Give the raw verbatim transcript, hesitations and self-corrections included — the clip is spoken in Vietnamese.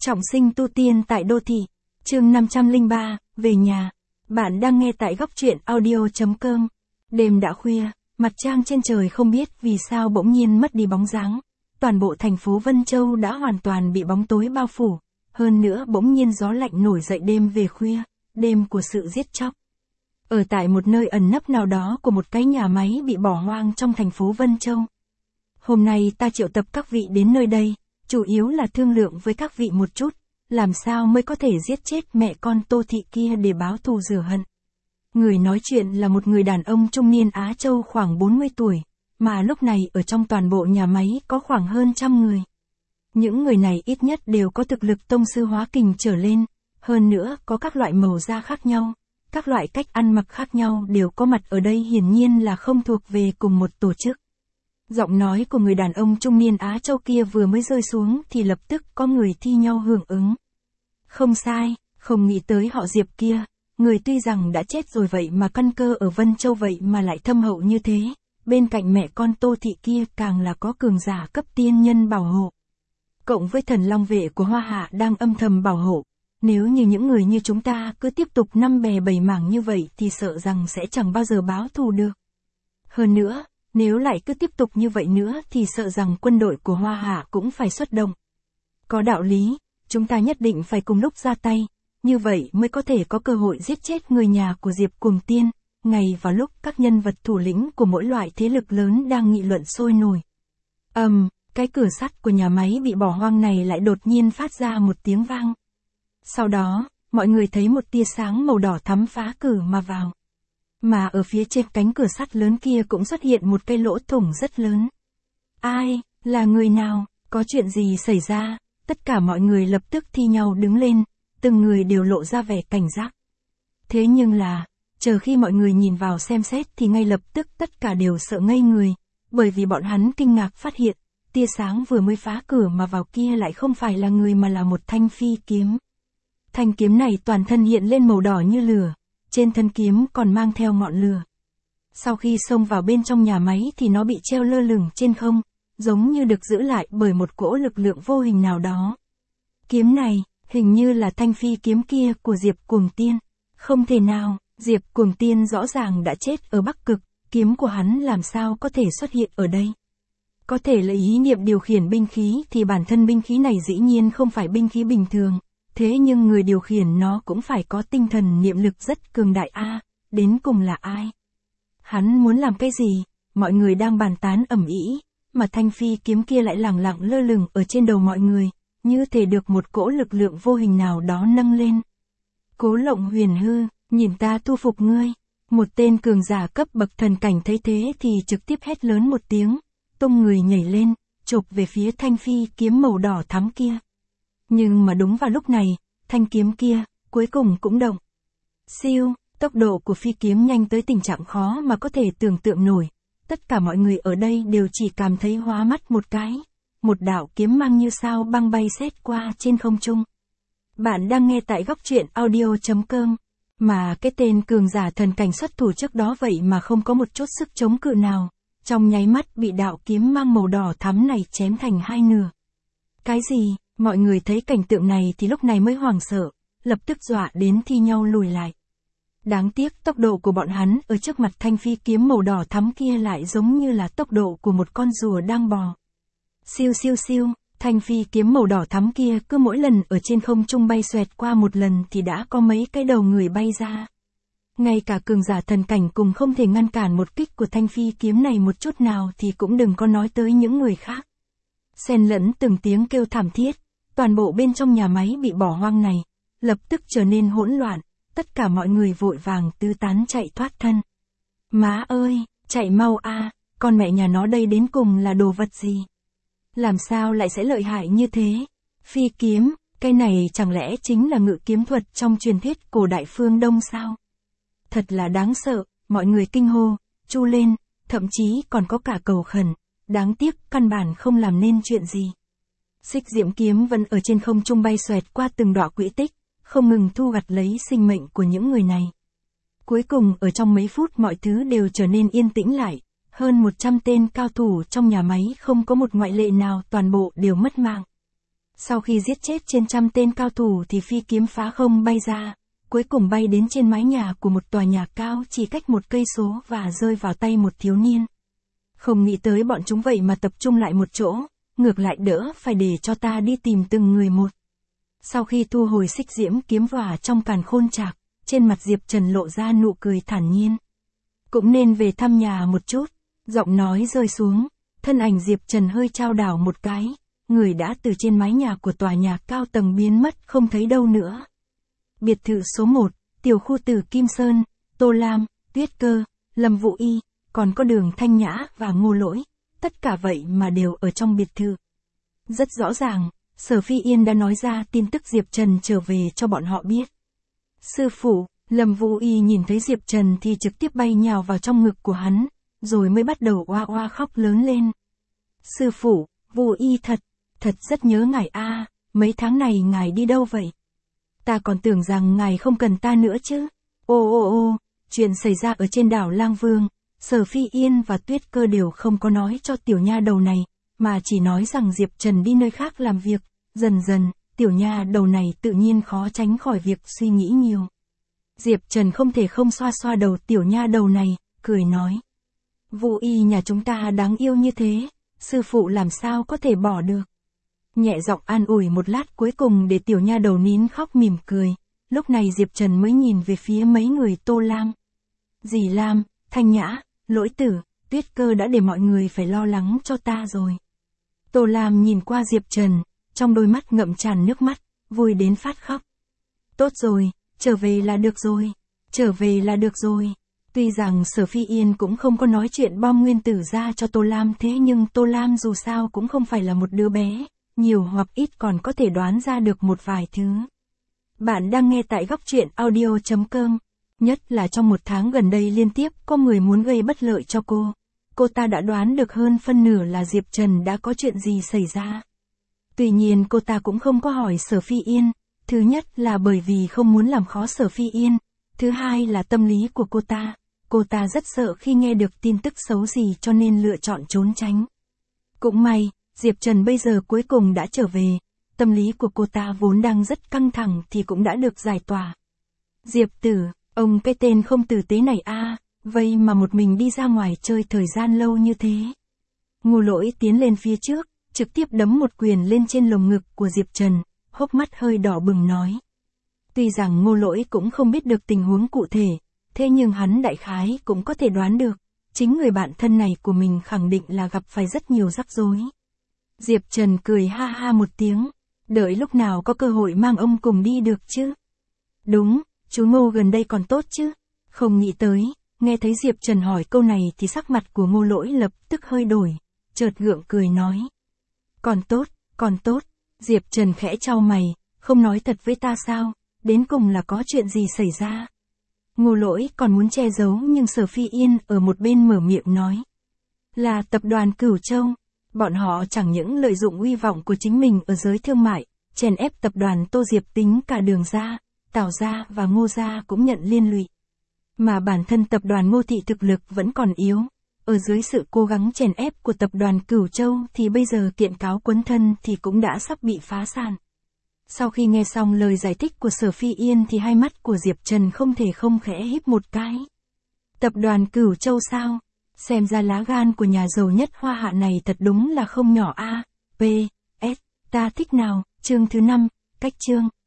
Trọng sinh tu tiên tại đô thị. Chương năm trăm lẻ ba, về nhà. Bạn đang nghe tại góc truyện audio chấm com. Đêm đã khuya, mặt trăng trên trời không biết vì sao bỗng nhiên mất đi bóng dáng. Toàn bộ thành phố Vân Châu đã hoàn toàn bị bóng tối bao phủ. Hơn nữa bỗng nhiên gió lạnh nổi dậy đêm về khuya, đêm của sự giết chóc. Ở tại một nơi ẩn nấp nào đó của một cái nhà máy bị bỏ hoang trong thành phố Vân Châu. Hôm nay ta triệu tập các vị đến nơi đây, chủ yếu là thương lượng với các vị một chút, làm sao mới có thể giết chết mẹ con Tô Thị kia để báo thù rửa hận. Người nói chuyện là một người đàn ông trung niên Á Châu khoảng bốn mươi tuổi, mà lúc này ở trong toàn bộ nhà máy có khoảng hơn trăm người. Những người này ít nhất đều có thực lực tông sư hóa kình trở lên, hơn nữa có các loại màu da khác nhau, các loại cách ăn mặc khác nhau đều có mặt ở đây, hiển nhiên là không thuộc về cùng một tổ chức. Giọng nói của người đàn ông trung niên Á Châu kia vừa mới rơi xuống thì lập tức có người thi nhau hưởng ứng. Không sai, không nghĩ tới họ Diệp kia, người tuy rằng đã chết rồi vậy mà căn cơ ở Vân Châu vậy mà lại thâm hậu như thế, bên cạnh mẹ con Tô Thị kia càng là có cường giả cấp tiên nhân bảo hộ. Cộng với thần long vệ của Hoa Hạ đang âm thầm bảo hộ, nếu như những người như chúng ta cứ tiếp tục năm bè bảy mảng như vậy thì sợ rằng sẽ chẳng bao giờ báo thù được. Hơn nữa, nếu lại cứ tiếp tục như vậy nữa thì sợ rằng quân đội của Hoa Hạ cũng phải xuất động. Có đạo lý, chúng ta nhất định phải cùng lúc ra tay, như vậy mới có thể có cơ hội giết chết người nhà của Diệp Cuồng Tiên, ngay vào lúc các nhân vật thủ lĩnh của mỗi loại thế lực lớn đang nghị luận sôi nổi. Ầm, um, cái cửa sắt của nhà máy bị bỏ hoang này lại đột nhiên phát ra một tiếng vang. Sau đó, mọi người thấy một tia sáng màu đỏ thắm phá cửa mà vào. Mà ở phía trên cánh cửa sắt lớn kia cũng xuất hiện một cái lỗ thủng rất lớn. Ai, là người nào, có chuyện gì xảy ra? Tất cả mọi người lập tức thi nhau đứng lên, từng người đều lộ ra vẻ cảnh giác. Thế nhưng là, chờ khi mọi người nhìn vào xem xét thì ngay lập tức tất cả đều sợ ngây người, bởi vì bọn hắn kinh ngạc phát hiện, tia sáng vừa mới phá cửa mà vào kia lại không phải là người mà là một thanh phi kiếm. Thanh kiếm này toàn thân hiện lên màu đỏ như lửa, trên thân kiếm còn mang theo ngọn lửa. Sau khi xông vào bên trong nhà máy thì nó bị treo lơ lửng trên không, giống như được giữ lại bởi một cỗ lực lượng vô hình nào đó. Kiếm này, hình như là thanh phi kiếm kia của Diệp Cuồng Tiên. Không thể nào, Diệp Cuồng Tiên rõ ràng đã chết ở Bắc Cực, kiếm của hắn làm sao có thể xuất hiện ở đây. Có thể là ý niệm điều khiển binh khí thì bản thân binh khí này dĩ nhiên không phải binh khí bình thường. Thế nhưng người điều khiển nó cũng phải có tinh thần niệm lực rất cường đại a, à, đến cùng là ai? Hắn muốn làm cái gì? Mọi người đang bàn tán ầm ĩ, mà thanh phi kiếm kia lại lẳng lặng lơ lửng ở trên đầu mọi người, như thể được một cỗ lực lượng vô hình nào đó nâng lên. Cố Lộng Huyền hư, nhìn ta thu phục ngươi. Một tên cường giả cấp bậc thần cảnh thấy thế thì trực tiếp hét lớn một tiếng, tung người nhảy lên, chộp về phía thanh phi kiếm màu đỏ thắm kia. Nhưng mà đúng vào lúc này, thanh kiếm kia, cuối cùng cũng động. Siêu, tốc độ của phi kiếm nhanh tới tình trạng khó mà có thể tưởng tượng nổi. Tất cả mọi người ở đây đều chỉ cảm thấy hóa mắt một cái. Một đạo kiếm mang như sao băng bay xét qua trên không trung. Bạn đang nghe tại góc truyện audio chấm com. Mà cái tên cường giả thần cảnh xuất thủ trước đó vậy mà không có một chút sức chống cự nào. Trong nháy mắt bị đạo kiếm mang màu đỏ thắm này chém thành hai nửa. Cái gì? Mọi người thấy cảnh tượng này thì lúc này mới hoảng sợ, lập tức dọa đến thi nhau lùi lại. Đáng tiếc tốc độ của bọn hắn ở trước mặt thanh phi kiếm màu đỏ thắm kia lại giống như là tốc độ của một con rùa đang bò. Siêu siêu siêu, thanh phi kiếm màu đỏ thắm kia cứ mỗi lần ở trên không trung bay xoẹt qua một lần thì đã có mấy cái đầu người bay ra. Ngay cả cường giả thần cảnh cùng không thể ngăn cản một kích của thanh phi kiếm này một chút nào thì cũng đừng có nói tới những người khác. Xen lẫn từng tiếng kêu thảm thiết, toàn bộ bên trong nhà máy bị bỏ hoang này, lập tức trở nên hỗn loạn, tất cả mọi người vội vàng tứ tán chạy thoát thân. Má ơi, chạy mau a, con mẹ nhà nó đây đến cùng là đồ vật gì? Làm sao lại sẽ lợi hại như thế? Phi kiếm, cái này chẳng lẽ chính là ngự kiếm thuật trong truyền thuyết cổ đại phương Đông sao? Thật là đáng sợ, mọi người kinh hô, chu lên, thậm chí còn có cả cầu khẩn, đáng tiếc căn bản không làm nên chuyện gì. Xích diễm kiếm vẫn ở trên không trung bay xoẹt qua từng đọa quỹ tích, không ngừng thu gặt lấy sinh mệnh của những người này. Cuối cùng ở trong mấy phút mọi thứ đều trở nên yên tĩnh lại, hơn một trăm tên cao thủ trong nhà máy không có một ngoại lệ nào toàn bộ đều mất mạng. Sau khi giết chết trên trăm tên cao thủ thì phi kiếm phá không bay ra, cuối cùng bay đến trên mái nhà của một tòa nhà cao chỉ cách một cây số và rơi vào tay một thiếu niên. Không nghĩ tới bọn chúng vậy mà tập trung lại một chỗ, ngược lại đỡ phải để cho ta đi tìm từng người một. Sau khi thu hồi xích diễm kiếm vào trong càn khôn trạc, trên mặt Diệp Trần lộ ra nụ cười thản nhiên. Cũng nên về thăm nhà một chút, giọng nói rơi xuống, thân ảnh Diệp Trần hơi chao đảo một cái, người đã từ trên mái nhà của tòa nhà cao tầng biến mất không thấy đâu nữa. Biệt thự số một, tiểu khu Tử Kim Sơn, Tô Lam, Tuyết Cơ, Lâm Vũ Y, còn có Đường Thanh Nhã và Ngô Lỗi, tất cả vậy mà đều ở trong biệt thự. Rất rõ ràng, Sở Phi Yên đã nói ra tin tức Diệp Trần trở về cho bọn họ biết. Sư phụ, Lâm Vũ Y nhìn thấy Diệp Trần thì trực tiếp bay nhào vào trong ngực của hắn, rồi mới bắt đầu oa oa khóc lớn lên. Sư phụ, Vũ Y thật, thật rất nhớ ngài a, mấy tháng này ngài đi đâu vậy? Ta còn tưởng rằng ngài không cần ta nữa chứ. Ô ô ô, chuyện xảy ra ở trên đảo Lang Vương, Sở Phi Yên và Tuyết Cơ đều không có nói cho tiểu nha đầu này, mà chỉ nói rằng Diệp Trần đi nơi khác làm việc. Dần dần, tiểu nha đầu này tự nhiên khó tránh khỏi việc suy nghĩ nhiều. Diệp Trần không thể không xoa xoa đầu tiểu nha đầu này, cười nói. Vũ Y nhà chúng ta đáng yêu như thế, sư phụ làm sao có thể bỏ được. Nhẹ giọng an ủi một lát cuối cùng để tiểu nha đầu nín khóc mỉm cười, lúc này Diệp Trần mới nhìn về phía mấy người Tô Lam. Dì Lam, Thanh Nhã, Lỗi Tử, Tuyết Cơ đã để mọi người phải lo lắng cho ta rồi. Tô Lam nhìn qua Diệp Trần, trong đôi mắt ngậm tràn nước mắt, vui đến phát khóc. Tốt rồi, trở về là được rồi, trở về là được rồi. Tuy rằng Sở Phi Yên cũng không có nói chuyện bom nguyên tử ra cho Tô Lam thế nhưng Tô Lam dù sao cũng không phải là một đứa bé, nhiều hoặc ít còn có thể đoán ra được một vài thứ. Bạn đang nghe tại góc truyện audio chấm com. Nhất là trong một tháng gần đây liên tiếp có người muốn gây bất lợi cho cô. Cô ta đã đoán được hơn phân nửa là Diệp Trần đã có chuyện gì xảy ra. Tuy nhiên cô ta cũng không có hỏi Sở Phi Yên. Thứ nhất là bởi vì không muốn làm khó Sở Phi Yên. Thứ hai là tâm lý của cô ta. Cô ta rất sợ khi nghe được tin tức xấu gì cho nên lựa chọn trốn tránh. Cũng may, Diệp Trần bây giờ cuối cùng đã trở về. Tâm lý của cô ta vốn đang rất căng thẳng thì cũng đã được giải tỏa. Diệp Tử, ông cái tên không tử tế này a, vậy mà một mình đi ra ngoài chơi thời gian lâu như thế. Ngô Lỗi tiến lên phía trước, trực tiếp đấm một quyền lên trên lồng ngực của Diệp Trần, hốc mắt hơi đỏ bừng nói. Tuy rằng Ngô Lỗi cũng không biết được tình huống cụ thể, thế nhưng hắn đại khái cũng có thể đoán được, chính người bạn thân này của mình khẳng định là gặp phải rất nhiều rắc rối. Diệp Trần cười ha ha một tiếng, đợi lúc nào có cơ hội mang ông cùng đi được chứ. Đúng, chú Ngô gần đây còn tốt chứ. Không nghĩ tới, nghe thấy Diệp Trần hỏi câu này thì sắc mặt của Ngô Lỗi lập tức hơi đổi, chợt gượng cười nói. Còn tốt, còn tốt. Diệp Trần khẽ chau mày, không nói thật với ta sao, đến cùng là có chuyện gì xảy ra. Ngô Lỗi còn muốn che giấu nhưng Sở Phi Yên ở một bên mở miệng nói. Là tập đoàn Cửu Châu, bọn họ chẳng những lợi dụng uy vọng của chính mình ở giới thương mại, chèn ép tập đoàn Tô Diệp tính cả Đường gia, Tào gia và Ngô gia cũng nhận liên lụy. Mà bản thân tập đoàn Ngô Thị thực lực vẫn còn yếu, ở dưới sự cố gắng chèn ép của tập đoàn Cửu Châu thì bây giờ kiện cáo quấn thân thì cũng đã sắp bị phá sản. Sau khi nghe xong lời giải thích của Sở Phi Yên thì hai mắt của Diệp Trần không thể không khẽ híp một cái. Tập đoàn Cửu Châu sao? Xem ra lá gan của nhà giàu nhất Hoa Hạ này thật đúng là không nhỏ a. P. S. Ta thích nào, chương thứ năm, cách chương.